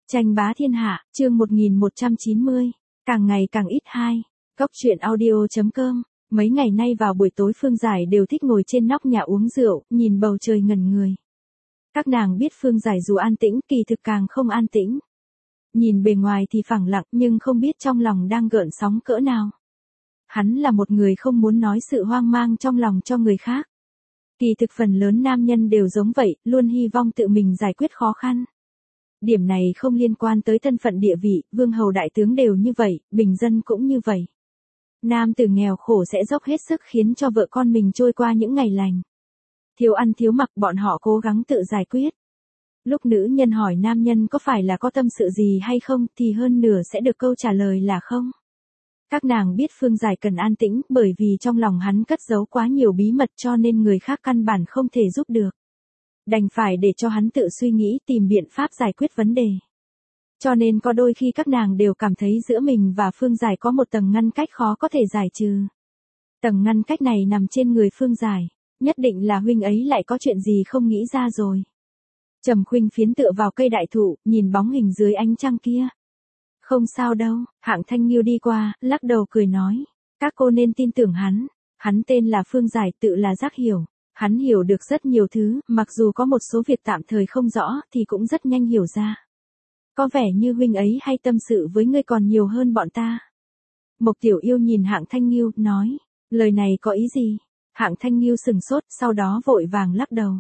Tranh bá thiên hạ, chương 1190, càng ngày càng ít hai. Góc truyện audio.com. Mấy ngày nay vào buổi tối Phương Giải đều thích ngồi trên nóc nhà uống rượu, nhìn bầu trời ngẩn người. Các nàng biết Phương Giải dù an tĩnh, kỳ thực càng không an tĩnh. Nhìn bề ngoài thì phẳng lặng nhưng không biết trong lòng đang gợn sóng cỡ nào. Hắn là một người không muốn nói sự hoang mang trong lòng cho người khác. Kỳ thực phần lớn nam nhân đều giống vậy, luôn hy vọng tự mình giải quyết khó khăn. Điểm này không liên quan tới thân phận địa vị, vương hầu đại tướng đều như vậy, bình dân cũng như vậy. Nam tử nghèo khổ sẽ dốc hết sức khiến cho vợ con mình trôi qua những ngày lành. Thiếu ăn thiếu mặc bọn họ cố gắng tự giải quyết. Lúc nữ nhân hỏi nam nhân có phải là có tâm sự gì hay không thì hơn nửa sẽ được câu trả lời là không. Các nàng biết Phương Giải cần an tĩnh bởi vì trong lòng hắn cất giấu quá nhiều bí mật cho nên người khác căn bản không thể giúp được. Đành phải để cho hắn tự suy nghĩ tìm biện pháp giải quyết vấn đề. Cho nên có đôi khi các nàng đều cảm thấy giữa mình và Phương Giải có một tầng ngăn cách khó có thể giải trừ. Tầng ngăn cách này nằm trên người Phương Giải, nhất định là huynh ấy lại có chuyện gì không nghĩ ra rồi. Trầm Khuynh Phiến tựa vào cây đại thụ, nhìn bóng hình dưới ánh trăng kia. Không sao đâu, Hạng Thanh Nghiêu đi qua, lắc đầu cười nói. Các cô nên tin tưởng hắn tên là Phương Giải tự là Giác Hiểu. Hắn hiểu được rất nhiều thứ, mặc dù có một số việc tạm thời không rõ thì cũng rất nhanh hiểu ra. Có vẻ như huynh ấy hay tâm sự với ngươi còn nhiều hơn bọn ta. Mộc Tiểu Yêu nhìn Hạng Thanh Nghiêu, nói, lời này có ý gì? Hạng Thanh Nghiêu sừng sốt, sau đó vội vàng lắc đầu.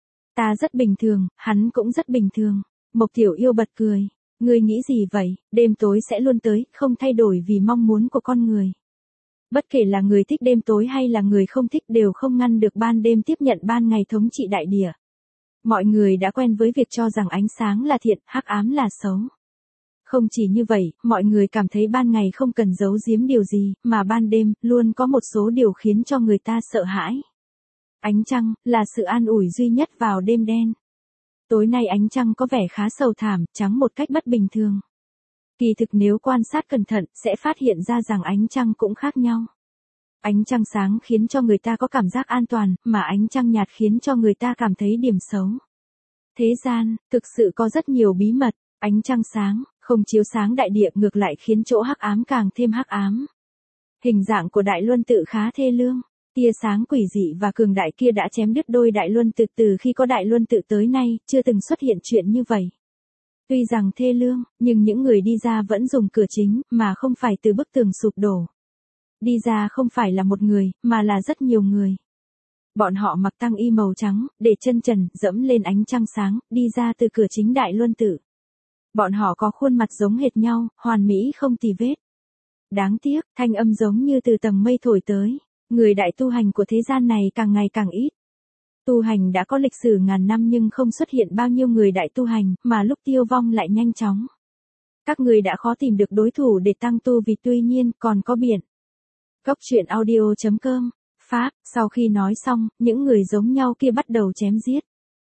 Ta rất bình thường, hắn cũng rất bình thường. Mộc Tiểu Yêu bật cười, ngươi nghĩ gì vậy, đêm tối sẽ luôn tới, không thay đổi vì mong muốn của con người. Bất kể là người thích đêm tối hay là người không thích đều không ngăn được ban đêm tiếp nhận ban ngày thống trị đại địa. Mọi người đã quen với việc cho rằng ánh sáng là thiện, hắc ám là xấu. Không chỉ như vậy, mọi người cảm thấy ban ngày không cần giấu giếm điều gì, mà ban đêm luôn có một số điều khiến cho người ta sợ hãi. Ánh trăng là sự an ủi duy nhất vào đêm đen. Tối nay ánh trăng có vẻ khá sầu thảm, trắng một cách bất bình thường. Kỳ thực nếu quan sát cẩn thận, sẽ phát hiện ra rằng ánh trăng cũng khác nhau. Ánh trăng sáng khiến cho người ta có cảm giác an toàn, mà ánh trăng nhạt khiến cho người ta cảm thấy điểm xấu. Thế gian, thực sự có rất nhiều bí mật, ánh trăng sáng, không chiếu sáng đại địa ngược lại khiến chỗ hắc ám càng thêm hắc ám. Hình dạng của Đại Luân Tự khá thê lương, tia sáng quỷ dị và cường đại kia đã chém đứt đôi Đại Luân Tự từ khi có Đại Luân Tự tới nay, chưa từng xuất hiện chuyện như vậy. Tuy rằng thê lương, nhưng những người đi ra vẫn dùng cửa chính, mà không phải từ bức tường sụp đổ. Đi ra không phải là một người, mà là rất nhiều người. Bọn họ mặc tăng y màu trắng, để chân trần, dẫm lên ánh trăng sáng, đi ra từ cửa chính Đại Luân Tự. Bọn họ có khuôn mặt giống hệt nhau, hoàn mỹ không tì vết. Đáng tiếc, thanh âm giống như từ tầng mây thổi tới. Người đại tu hành của thế gian này càng ngày càng ít. Tu hành đã có lịch sử ngàn năm nhưng không xuất hiện bao nhiêu người đại tu hành, mà lúc tiêu vong lại nhanh chóng. Các người đã khó tìm được đối thủ để tăng tu vì tuy nhiên còn có biển. Góc truyện audio.com. Pháp, sau khi nói xong, những người giống nhau kia bắt đầu chém giết.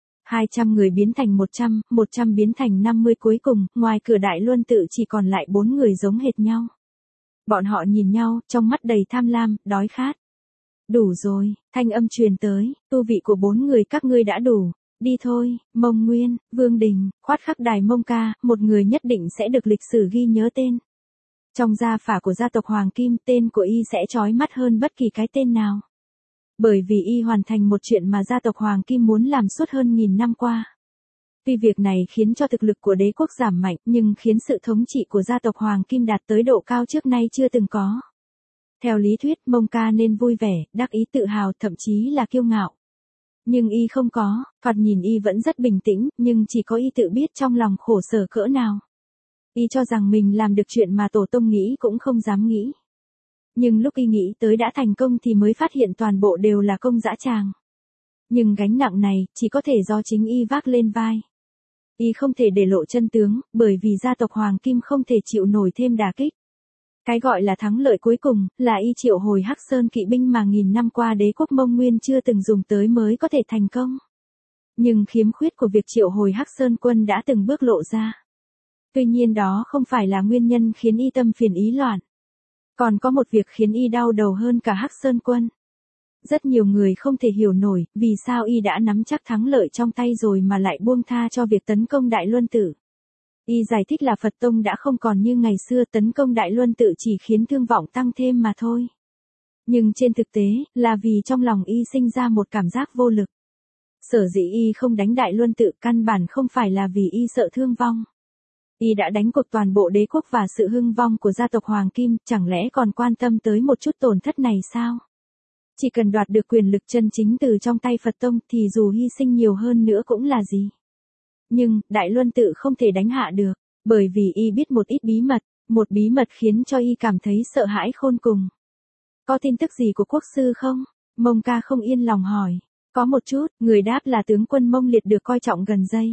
200 người biến thành 100, 100 biến thành 50 cuối cùng, ngoài cửa Đại Luân Tự chỉ còn lại 4 người giống hệt nhau. Bọn họ nhìn nhau, trong mắt đầy tham lam, đói khát. Đủ rồi, thanh âm truyền tới, tu vị của 4 người các ngươi đã đủ, đi thôi, Mông Nguyên, Vương Đình, Khoát Khắc Đài Mông Ca, một người nhất định sẽ được lịch sử ghi nhớ tên. Trong gia phả của gia tộc Hoàng Kim, tên của y sẽ chói mắt hơn bất kỳ cái tên nào. Bởi vì y hoàn thành một chuyện mà gia tộc Hoàng Kim muốn làm suốt hơn 1000 năm qua. Tuy việc này khiến cho thực lực của đế quốc giảm mạnh, nhưng khiến sự thống trị của gia tộc Hoàng Kim đạt tới độ cao trước nay chưa từng có. Theo lý thuyết, Mông Ca nên vui vẻ, đắc ý tự hào, thậm chí là kiêu ngạo. Nhưng y không có, thoạt nhìn y vẫn rất bình tĩnh, nhưng chỉ có y tự biết trong lòng khổ sở cỡ nào. Y cho rằng mình làm được chuyện mà tổ tông nghĩ cũng không dám nghĩ. Nhưng lúc y nghĩ tới đã thành công thì mới phát hiện toàn bộ đều là công dã tràng. Nhưng gánh nặng này, chỉ có thể do chính y vác lên vai. Y không thể để lộ chân tướng, bởi vì gia tộc Hoàng Kim không thể chịu nổi thêm đả kích. Cái gọi là thắng lợi cuối cùng, là y triệu hồi Hắc Sơn kỵ binh mà 1000 năm qua đế quốc Mông Nguyên chưa từng dùng tới mới có thể thành công. Nhưng khiếm khuyết của việc triệu hồi Hắc Sơn quân đã từng bước lộ ra. Tuy nhiên đó không phải là nguyên nhân khiến y tâm phiền ý loạn. Còn có một việc khiến y đau đầu hơn cả Hắc Sơn quân. Rất nhiều người không thể hiểu nổi, vì sao y đã nắm chắc thắng lợi trong tay rồi mà lại buông tha cho việc tấn công Đại Luân Tự. Y giải thích là Phật Tông đã không còn như ngày xưa tấn công Đại Luân tự chỉ khiến thương vọng tăng thêm mà thôi. Nhưng trên thực tế, là vì trong lòng Y sinh ra một cảm giác vô lực. Sở dĩ Y không đánh Đại Luân tự căn bản không phải là vì Y sợ thương vong. Y đã đánh cuộc toàn bộ đế quốc và sự hưng vong của gia tộc Hoàng Kim, chẳng lẽ còn quan tâm tới một chút tổn thất này sao? Chỉ cần đoạt được quyền lực chân chính từ trong tay Phật Tông thì dù hy sinh nhiều hơn nữa cũng là gì. Nhưng, Đại Luân tự không thể đánh hạ được, bởi vì Y biết một ít một bí mật khiến cho Y cảm thấy sợ hãi khôn cùng. Có tin tức gì của quốc sư không? Mông Ca không yên lòng hỏi. Có một chút, người đáp là tướng quân Mông Liệt được coi trọng gần đây.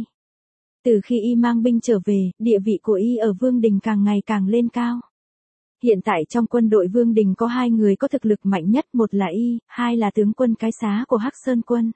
Từ khi Y mang binh trở về, địa vị của Y ở Vương Đình càng ngày càng lên cao. Hiện tại trong quân đội Vương Đình có 2 người có thực lực mạnh nhất, một là Y, 2 là tướng quân Cái Xá của Hắc Sơn quân.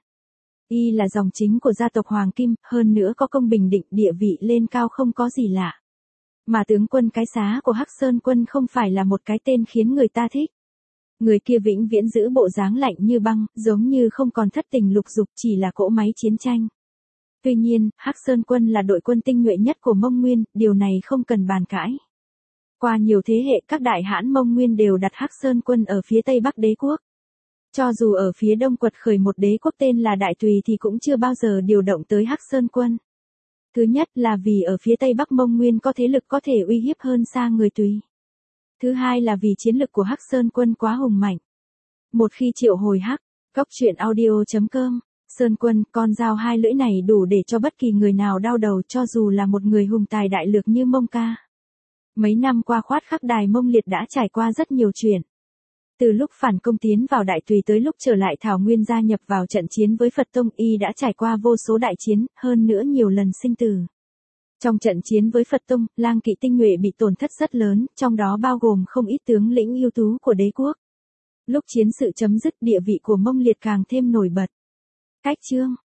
Y là dòng chính của gia tộc Hoàng Kim, hơn nữa có công bình định, địa vị lên cao không có gì lạ. Mà tướng quân Cái Xá của Hắc Sơn quân không phải là một cái tên khiến người ta thích. Người kia vĩnh viễn giữ bộ dáng lạnh như băng, giống như không còn thất tình lục dục, chỉ là cỗ máy chiến tranh. Tuy nhiên, Hắc Sơn quân là đội quân tinh nhuệ nhất của Mông Nguyên, điều này không cần bàn cãi. Qua nhiều thế hệ các đại hãn Mông Nguyên đều đặt Hắc Sơn quân ở phía Tây Bắc đế quốc. Cho dù ở phía Đông quật khởi một đế quốc tên là Đại Tùy thì cũng chưa bao giờ điều động tới Hắc Sơn quân. Thứ nhất là vì ở phía Tây Bắc Mông Nguyên có thế lực có thể uy hiếp hơn xa người Tùy. Thứ hai là vì chiến lực của Hắc Sơn quân quá hùng mạnh. Một khi triệu hồi Hắc, Cốc Truyện Audio.com, Sơn quân, con dao hai lưỡi này đủ để cho bất kỳ người nào đau đầu, cho dù là một người hùng tài đại lược như Mông Ca. Mấy năm qua Khoát Khắc Đài Mông Liệt đã trải qua rất nhiều chuyện. Từ lúc phản công tiến vào Đại Tùy tới lúc trở lại Thảo Nguyên gia nhập vào trận chiến với Phật Tông, Y đã trải qua vô số đại chiến, hơn nữa nhiều lần sinh tử. Trong trận chiến với Phật Tông, lang kỵ tinh nhuệ bị tổn thất rất lớn, trong đó bao gồm không ít tướng lĩnh ưu tú của đế quốc. Lúc chiến sự chấm dứt, địa vị của Mông Liệt càng thêm nổi bật. Cách chương